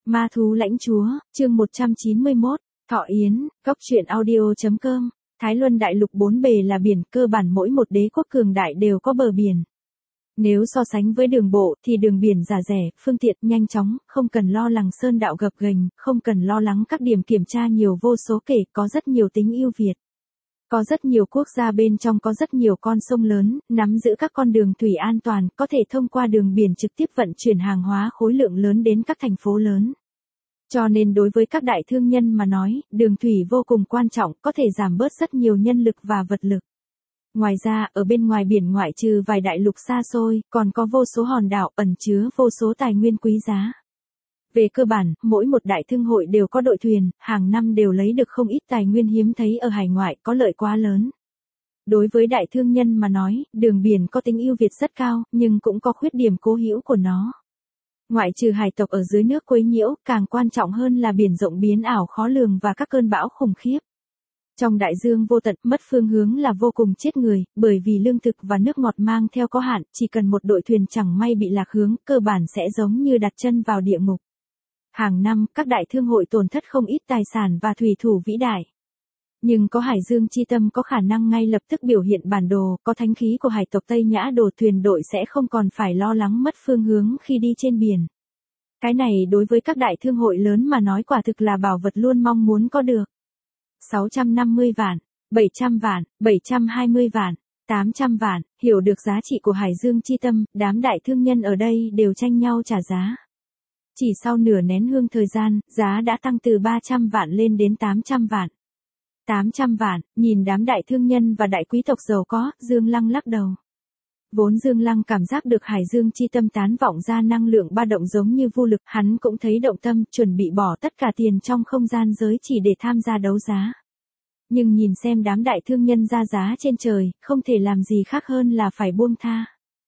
Ma thú lãnh chúa, chương 191, Thọ Yến, Cốc truyện audio.com. Thái Luân đại lục bốn bề là biển, cơ bản mỗi một đế quốc cường đại đều có bờ biển. Nếu so sánh với đường bộ thì đường biển giá rẻ, phương tiện nhanh chóng, không cần lo lắng sơn đạo gập ghềnh, không cần lo lắng các điểm kiểm tra nhiều vô số kể, có rất nhiều tính ưu việt. Có rất nhiều quốc gia bên trong có rất nhiều con sông lớn, nắm giữ các con đường thủy an toàn, có thể thông qua đường biển trực tiếp vận chuyển hàng hóa khối lượng lớn đến các thành phố lớn. Cho nên đối với các đại thương nhân mà nói, đường thủy vô cùng quan trọng, có thể giảm bớt rất nhiều nhân lực và vật lực. Ngoài ra, ở bên ngoài biển ngoại trừ vài đại lục xa xôi, còn có vô số hòn đảo ẩn chứa vô số tài nguyên quý giá. Về cơ bản, mỗi một đại thương hội đều có đội thuyền, hàng năm đều lấy được không ít tài nguyên hiếm thấy ở hải ngoại, có lợi quá lớn. Đối với đại thương nhân mà nói, đường biển có tính ưu việt rất cao, nhưng cũng có khuyết điểm cố hữu của nó. Ngoại trừ hải tộc ở dưới nước quấy nhiễu, càng quan trọng hơn là biển rộng biến ảo khó lường và các cơn bão khủng khiếp. Trong đại dương vô tận, mất phương hướng là vô cùng chết người, bởi vì lương thực và nước ngọt mang theo có hạn, chỉ cần một đội thuyền chẳng may bị lạc hướng, cơ bản sẽ giống như đặt chân vào địa ngục. Hàng năm, các đại thương hội tổn thất không ít tài sản và thủy thủ vĩ đại. Nhưng có Hải Dương chi tâm có khả năng ngay lập tức biểu hiện bản đồ, có thánh khí của hải tộc Tây Nhã Đồ, thuyền đội sẽ không còn phải lo lắng mất phương hướng khi đi trên biển. Cái này đối với các đại thương hội lớn mà nói quả thực là bảo vật luôn mong muốn có được. 650 vạn, 700 vạn, 720 vạn, 800 vạn, hiểu được giá trị của Hải Dương chi tâm, đám đại thương nhân ở đây đều tranh nhau trả giá. Chỉ sau nửa nén hương thời gian, giá đã tăng từ 300 vạn lên đến 800 vạn. 800 vạn, nhìn đám đại thương nhân và đại quý tộc giàu có, Dương Lăng lắc đầu. Vốn Dương Lăng cảm giác được Hải Dương chi tâm tán vọng ra năng lượng ba động giống như vô lực, hắn cũng thấy động tâm, chuẩn bị bỏ tất cả tiền trong không gian giới chỉ để tham gia đấu giá. Nhưng nhìn xem đám đại thương nhân ra giá trên trời, không thể làm gì khác hơn là phải buông tha.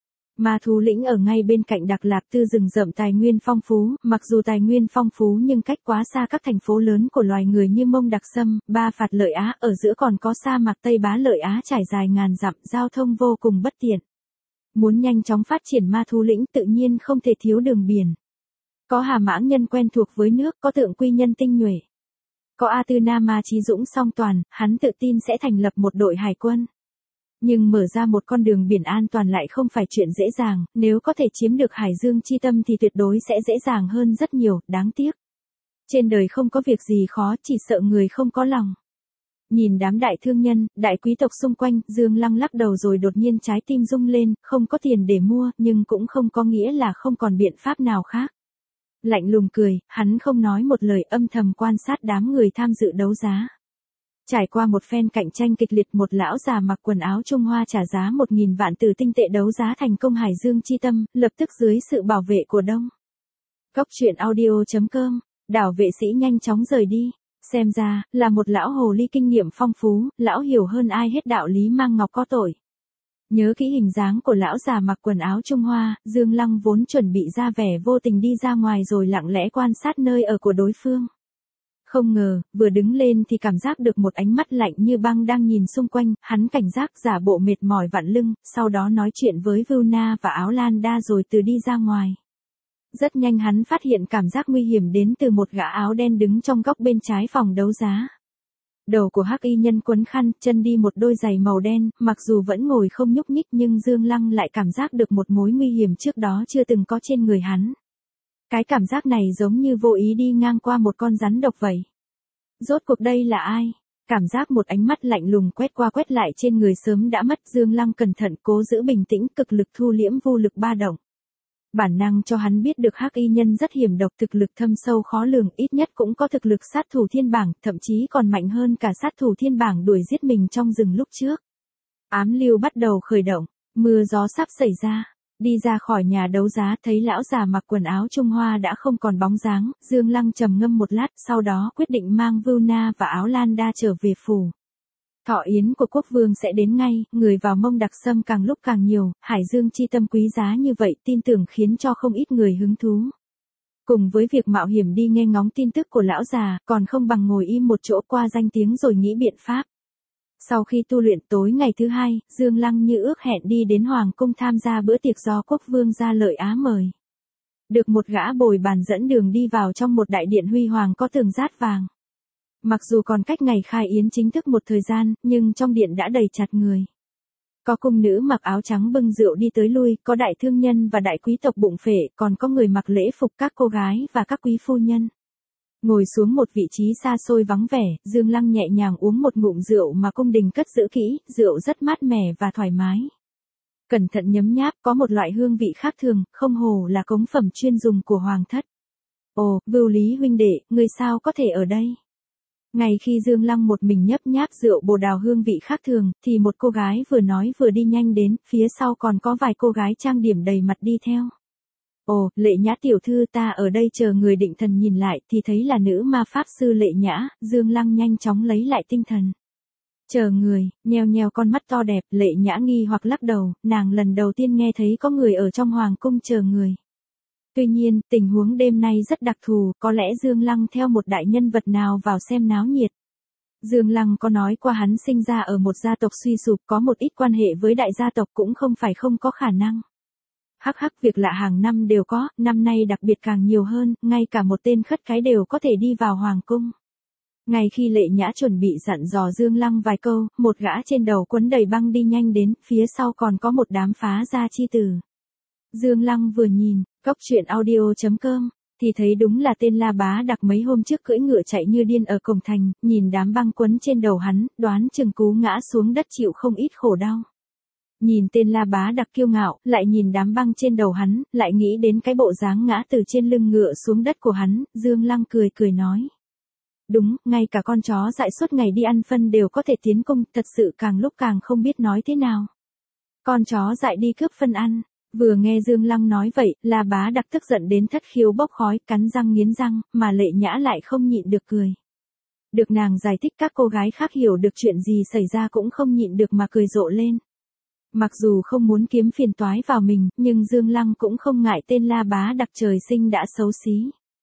Ma thú lĩnh ở ngay bên cạnh Đặc Lạp Tư, rừng rậm tài nguyên phong phú, mặc dù tài nguyên phong phú nhưng cách quá xa các thành phố lớn của loài người như Mông Đặc Sâm, Ba Phạt Lợi Á, ở giữa còn có sa mạc Tây Bá Lợi Á trải dài ngàn dặm, giao thông vô cùng bất tiện. Muốn nhanh chóng phát triển ma thú lĩnh tự nhiên không thể thiếu đường biển. Có Hà Mãng Nhân quen thuộc với nước, có Tượng Quy Nhân tinh nhuệ. Có A Tư Na Ma Chí Dũng song toàn, hắn tự tin sẽ thành lập một đội hải quân. Nhưng mở ra một con đường biển an toàn lại không phải chuyện dễ dàng, nếu có thể chiếm được Hải Dương chi tâm thì tuyệt đối sẽ dễ dàng hơn rất nhiều, đáng tiếc. Trên đời không có việc gì khó, chỉ sợ người không có lòng. Nhìn đám đại thương nhân, đại quý tộc xung quanh, Dương Lăng lắc đầu rồi đột nhiên trái tim rung lên, không có tiền để mua, nhưng cũng không có nghĩa là không còn biện pháp nào khác. Lạnh lùng cười, hắn không nói một lời, âm thầm quan sát đám người tham dự đấu giá. Trải qua một phen cạnh tranh kịch liệt, một lão già mặc quần áo Trung Hoa trả giá 1.000 vạn tử tinh tệ đấu giá thành công Hải Dương chi tâm, lập tức dưới sự bảo vệ của Đông. Cốc truyện audio.com, đảo vệ sĩ nhanh chóng rời đi. Xem ra, là một lão hồ ly kinh nghiệm phong phú, lão hiểu hơn ai hết đạo lý mang ngọc có tội. Nhớ kỹ hình dáng của lão già mặc quần áo Trung Hoa, Dương Lăng vốn chuẩn bị ra vẻ vô tình đi ra ngoài rồi lặng lẽ quan sát nơi ở của đối phương. Không ngờ, vừa đứng lên thì cảm giác được một ánh mắt lạnh như băng đang nhìn xung quanh, hắn cảnh giác giả bộ mệt mỏi vặn lưng, sau đó nói chuyện với Vuna và Áo Lan Đa rồi từ đi ra ngoài. Rất nhanh hắn phát hiện cảm giác nguy hiểm đến từ một gã áo đen đứng trong góc bên trái phòng đấu giá. Đầu của hắc y nhân quấn khăn, chân đi một đôi giày màu đen, mặc dù vẫn ngồi không nhúc nhích nhưng Dương Lăng lại cảm giác được một mối nguy hiểm trước đó chưa từng có trên người hắn. Cái cảm giác này giống như vô ý đi ngang qua một con rắn độc vậy. Rốt cuộc đây là ai? Cảm giác một ánh mắt lạnh lùng quét qua quét lại trên người sớm đã mất, Dương Lăng cẩn thận cố giữ bình tĩnh, cực lực thu liễm vô lực ba động. Bản năng cho hắn biết được hắc y nhân rất hiểm độc, thực lực thâm sâu khó lường, ít nhất cũng có thực lực sát thủ thiên bảng, thậm chí còn mạnh hơn cả sát thủ thiên bảng đuổi giết mình trong rừng lúc trước. Ám lưu bắt đầu khởi động, mưa gió sắp xảy ra. Đi ra khỏi nhà đấu giá, thấy lão già mặc quần áo Trung Hoa đã không còn bóng dáng, Dương Lăng trầm ngâm một lát, sau đó quyết định mang Vuna và Áo Lan Đa trở về phủ. Thọ yến của quốc vương sẽ đến ngay, người vào Mông Đặc Sâm càng lúc càng nhiều, Hải Dương chi tâm quý giá như vậy tin tưởng khiến cho không ít người hứng thú. Cùng với việc mạo hiểm đi nghe ngóng tin tức của lão già, còn không bằng ngồi im một chỗ qua danh tiếng rồi nghĩ biện pháp. Sau khi tu luyện tối ngày thứ hai, Dương Lăng như ước hẹn đi đến Hoàng cung tham gia bữa tiệc do quốc vương Gia Lợi Á mời. Được một gã bồi bàn dẫn đường đi vào trong một đại điện huy hoàng có tường dát vàng. Mặc dù còn cách ngày khai yến chính thức một thời gian, nhưng trong điện đã đầy chặt người. Có cung nữ mặc áo trắng bưng rượu đi tới lui, có đại thương nhân và đại quý tộc bụng phệ, còn có người mặc lễ phục các cô gái và các quý phu nhân. Ngồi xuống một vị trí xa xôi vắng vẻ, Dương Lăng nhẹ nhàng uống một ngụm rượu mà cung đình cất giữ kỹ, rượu rất mát mẻ và thoải mái. Cẩn thận nhấm nháp, có một loại hương vị khác thường, không hồ là cống phẩm chuyên dùng của hoàng thất. Ồ, Vưu Lý huynh đệ, ngươi sao có thể ở đây? Ngay khi Dương Lăng một mình nhấp nháp rượu bồ đào hương vị khác thường, thì một cô gái vừa nói vừa đi nhanh đến, phía sau còn có vài cô gái trang điểm đầy mặt đi theo. Ồ, Lệ Nhã tiểu thư, ta ở đây chờ người. Định thần nhìn lại thì thấy là nữ ma pháp sư Lệ Nhã. Dương Lăng nhanh chóng lấy lại tinh thần. Chờ người, nheo nheo con mắt to đẹp, Lệ Nhã nghi hoặc lắc đầu, nàng lần đầu tiên nghe thấy có người ở trong hoàng cung chờ người. Tuy nhiên, tình huống đêm nay rất đặc thù, có lẽ Dương Lăng theo một đại nhân vật nào vào xem náo nhiệt. Dương Lăng có nói qua hắn sinh ra ở một gia tộc suy sụp, có một ít quan hệ với đại gia tộc cũng không phải không có khả năng. Hắc hắc, việc lạ hàng năm đều có, năm nay đặc biệt càng nhiều hơn, ngay cả một tên khất cái đều có thể đi vào hoàng cung. Ngay khi Lệ Nhã chuẩn bị dặn dò Dương Lăng vài câu, một gã trên đầu quấn đầy băng đi nhanh đến, phía sau còn có một đám phá gia chi tử. Dương Lăng vừa nhìn, coctruyện.audio.com, thì thấy đúng là tên La Bá Đặc mấy hôm trước cưỡi ngựa chạy như điên ở cổng thành, nhìn đám băng quấn trên đầu hắn, đoán chừng cú ngã xuống đất chịu không ít khổ đau. Nhìn tên La Bá Đặc kiêu ngạo, lại nhìn đám băng trên đầu hắn, lại nghĩ đến cái bộ dáng ngã từ trên lưng ngựa xuống đất của hắn, Dương Lăng cười cười nói. Đúng, ngay cả con chó dại suốt ngày đi ăn phân đều có thể tiến cung, thật sự càng lúc càng không biết nói thế nào. Con chó dại đi cướp phân ăn. Vừa nghe Dương Lăng nói vậy, La Bá Đặc tức giận đến thất khiếu bốc khói, cắn răng nghiến răng, mà Lệ Nhã lại không nhịn được cười. Được nàng giải thích, các cô gái khác hiểu được chuyện gì xảy ra cũng không nhịn được mà cười rộ lên. Mặc dù không muốn kiếm phiền toái vào mình, nhưng Dương Lăng cũng không ngại tên La Bá Đặc trời sinh đã xấu xí.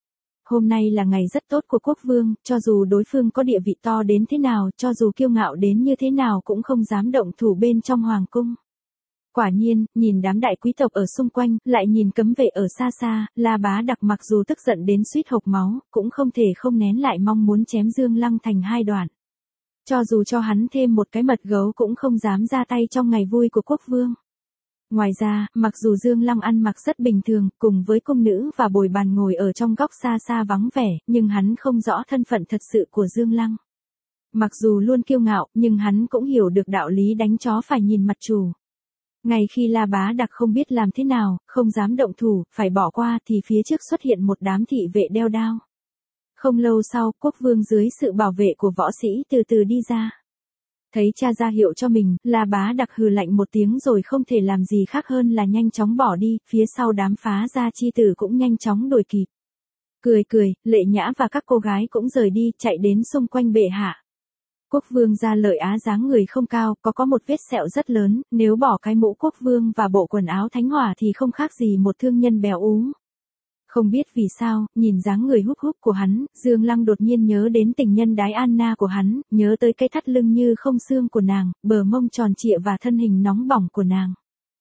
Hôm nay là ngày rất tốt của quốc vương, cho dù đối phương có địa vị to đến thế nào, cho dù kiêu ngạo đến như thế nào cũng không dám động thủ bên trong hoàng cung. Quả nhiên, nhìn đám đại quý tộc ở xung quanh, lại nhìn cấm vệ ở xa xa, La Bá Đặc mặc dù tức giận đến suýt hộc máu, cũng không thể không nén lại mong muốn chém Dương Lăng thành hai đoạn. Cho dù cho hắn thêm một cái mật gấu cũng không dám ra tay trong ngày vui của quốc vương. Ngoài ra, mặc dù Dương Lăng ăn mặc rất bình thường, cùng với cung nữ và bồi bàn ngồi ở trong góc xa xa vắng vẻ, nhưng hắn không rõ thân phận thật sự của Dương Lăng. Mặc dù luôn kiêu ngạo, nhưng hắn cũng hiểu được đạo lý đánh chó phải nhìn mặt chủ. Ngay khi La Bá Đặc không biết làm thế nào, không dám động thủ, phải bỏ qua thì phía trước xuất hiện một đám thị vệ đeo đao. Không lâu sau, quốc vương dưới sự bảo vệ của võ sĩ từ từ đi ra. Thấy cha ra hiệu cho mình, La Bá Đặc hừ lạnh một tiếng rồi không thể làm gì khác hơn là nhanh chóng bỏ đi, phía sau đám phá gia chi tử cũng nhanh chóng đuổi kịp. Cười cười, Lệ Nhã và các cô gái cũng rời đi, chạy đến xung quanh bệ hạ. Quốc vương Gia Lợi Á dáng người không cao, có một vết sẹo rất lớn, nếu bỏ cái mũ quốc vương và bộ quần áo thánh hỏa thì không khác gì một thương nhân béo ú. Không biết vì sao, nhìn dáng người húp húp của hắn, Dương Lăng đột nhiên nhớ đến tình nhân Đái Anna của hắn, nhớ tới cái thắt lưng như không xương của nàng, bờ mông tròn trịa và thân hình nóng bỏng của nàng.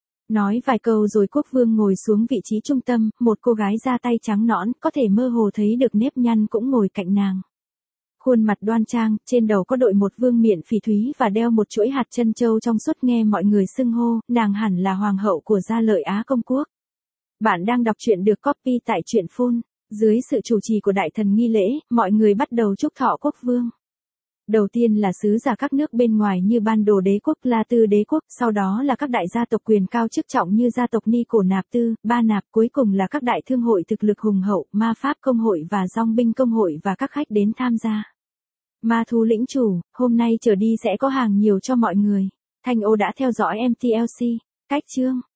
Nói vài câu rồi quốc vương ngồi xuống vị trí trung tâm, một cô gái da tay trắng nõn, có thể mơ hồ thấy được nếp nhăn cũng ngồi cạnh nàng. Khuôn mặt đoan trang, trên đầu có đội một vương miện phỉ thúy và đeo một chuỗi hạt trân châu trong suốt, nghe mọi người xưng hô, nàng hẳn là hoàng hậu của Gia Lợi Á công quốc. Bạn đang đọc truyện được copy tại truyện phun. Dưới sự chủ trì của đại thần nghi lễ, mọi người bắt đầu chúc thọ quốc vương. Đầu tiên là sứ giả các nước bên ngoài như Ban Đồ đế quốc, La Tư đế quốc, sau đó là các đại gia tộc quyền cao chức trọng như gia tộc Ni Cổ Nạp Tư, Ba Nạp, cuối cùng là các đại thương hội thực lực hùng hậu, Ma Pháp công hội và Dòng binh công hội và các khách đến tham gia. Ma thú lĩnh chủ, hôm nay trở đi sẽ có hàng nhiều cho mọi người. Thanh Ô đã theo dõi MTLC. Cách chương